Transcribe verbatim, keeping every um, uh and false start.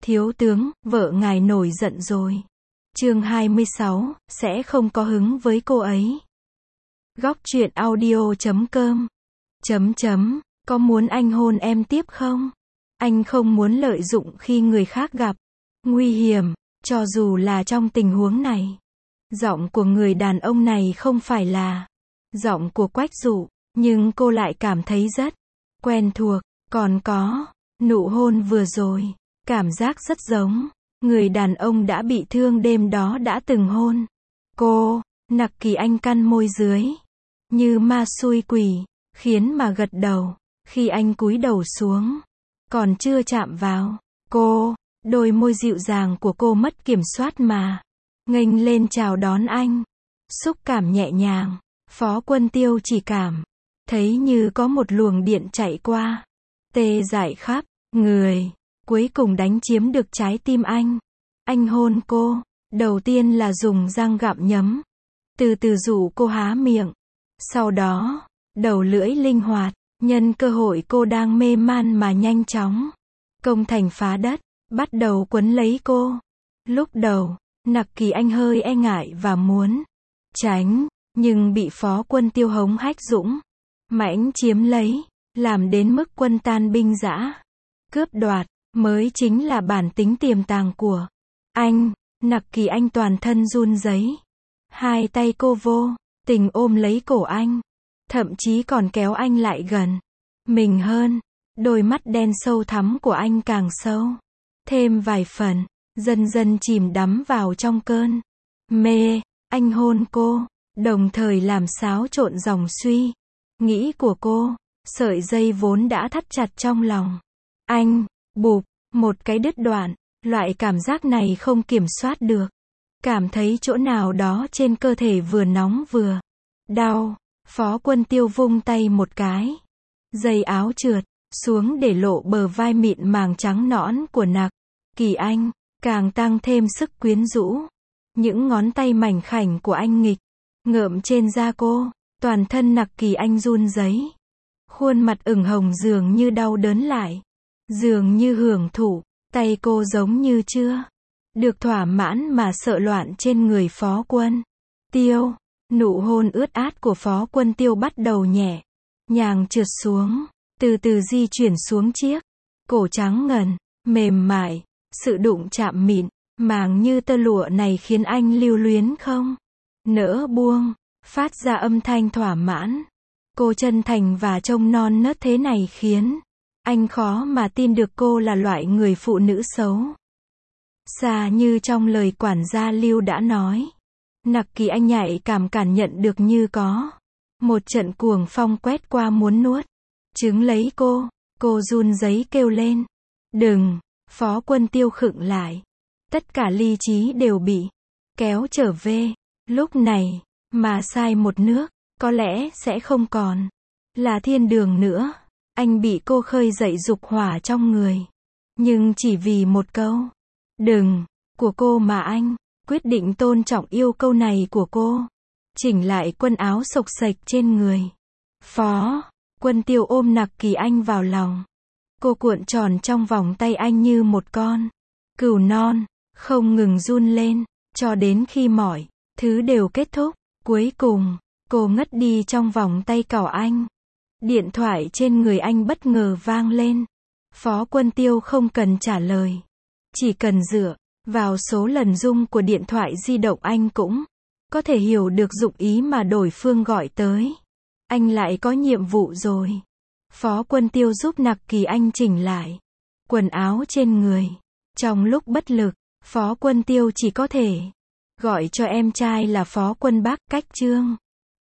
Thiếu tướng, vợ ngài nổi giận rồi. Chương hai mươi sáu, sẽ không có hứng với cô ấy. Góc truyện audio chấm com. Chấm chấm, có muốn anh hôn em tiếp không? Anh không muốn lợi dụng khi người khác gặp nguy hiểm, cho dù là trong tình huống này. Giọng của người đàn ông này không phải là giọng của Quách Dụ, nhưng cô lại cảm thấy rất quen thuộc. Còn có, nụ hôn vừa rồi, cảm giác rất giống người đàn ông đã bị thương đêm đó đã từng hôn cô. Nặc Kỳ Anh căn môi dưới, như ma xui quỷ, khiến mà gật đầu. Khi anh cúi đầu xuống, còn chưa chạm vào cô, đôi môi dịu dàng của cô mất kiểm soát mà nghênh lên chào đón anh. Xúc cảm nhẹ nhàng, Phó Quân Tiêu chỉ cảm thấy như có một luồng điện chạy qua, tê dại khắp người, cuối cùng đánh chiếm được trái tim anh. Anh hôn cô, đầu tiên là dùng răng gặm nhấm, từ từ dụ cô há miệng. Sau đó, đầu lưỡi linh hoạt, nhân cơ hội cô đang mê man mà nhanh chóng công thành phá đất, bắt đầu quấn lấy cô. Lúc đầu, Nặc Kỳ Anh hơi e ngại và muốn tránh, nhưng bị Phó Quân Tiêu hống hách dũng mãnh chiếm lấy, làm đến mức quân tan binh rã. Cướp đoạt mới chính là bản tính tiềm tàng của anh. Nặc Kỳ Anh toàn thân run rẩy, hai tay cô vô tình ôm lấy cổ anh, thậm chí còn kéo anh lại gần mình hơn. Đôi mắt đen sâu thắm của anh càng sâu thêm vài phần, dần dần chìm đắm vào trong cơn mê. Anh hôn cô, đồng thời làm xáo trộn dòng suy nghĩ của cô. Sợi dây vốn đã thắt chặt trong lòng anh, bụp, một cái đứt đoạn. Loại cảm giác này không kiểm soát được. Cảm thấy chỗ nào đó trên cơ thể vừa nóng vừa đau. Phó Quân Tiêu vung tay một cái, dây áo trượt xuống để lộ bờ vai mịn màng trắng nõn của Nặc Kỳ Anh, càng tăng thêm sức quyến rũ. Những ngón tay mảnh khảnh của anh nghịch ngợm trên da cô, toàn thân Nặc Kỳ Anh run rẩy, khuôn mặt ửng hồng dường như đau đớn lại, dường như hưởng thụ. Tay cô giống như chưa được thỏa mãn mà sợ loạn trên người Phó Quân Tiêu. Nụ hôn ướt át của Phó Quân Tiêu bắt đầu nhẹ nhàng trượt xuống, từ từ di chuyển xuống chiếc cổ trắng ngần, mềm mại. Sự đụng chạm mịn màng như tơ lụa này khiến anh lưu luyến không nỡ buông, phát ra âm thanh thỏa mãn. Cô chân thành và trông non nớt thế này khiến anh khó mà tin được cô là loại người phụ nữ xấu xa như trong lời quản gia Lưu đã nói. Nặc Kỳ Anh nhạy cảm cảm nhận được như có một trận cuồng phong quét qua muốn nuốt trứng lấy cô. Cô run rẩy kêu lên, đừng. Phó Quân Tiêu khựng lại, tất cả lý trí đều bị kéo trở về. Lúc này mà sai một nước, có lẽ sẽ không còn là thiên đường nữa. Anh bị cô khơi dậy dục hỏa trong người, nhưng chỉ vì một câu đừng của cô mà anh quyết định tôn trọng yêu câu này của cô. Chỉnh lại quần áo xộc xệch trên người, Phó Quân Tiêu ôm Nặc Kỳ Anh vào lòng. Cô cuộn tròn trong vòng tay anh như một con cừu non, không ngừng run lên, cho đến khi mọi thứ đều kết thúc. Cuối cùng, cô ngất đi trong vòng tay cào anh. Điện thoại trên người anh bất ngờ vang lên. Phó Quân Tiêu không cần trả lời, chỉ cần dựa vào số lần rung của điện thoại di động anh cũng có thể hiểu được dụng ý mà đối phương gọi tới. Anh lại có nhiệm vụ rồi. Phó Quân Tiêu giúp Nặc Kỳ Anh chỉnh lại quần áo trên người. Trong lúc bất lực, Phó Quân Tiêu chỉ có thể gọi cho em trai là Phó Quân Bắc, cách Trương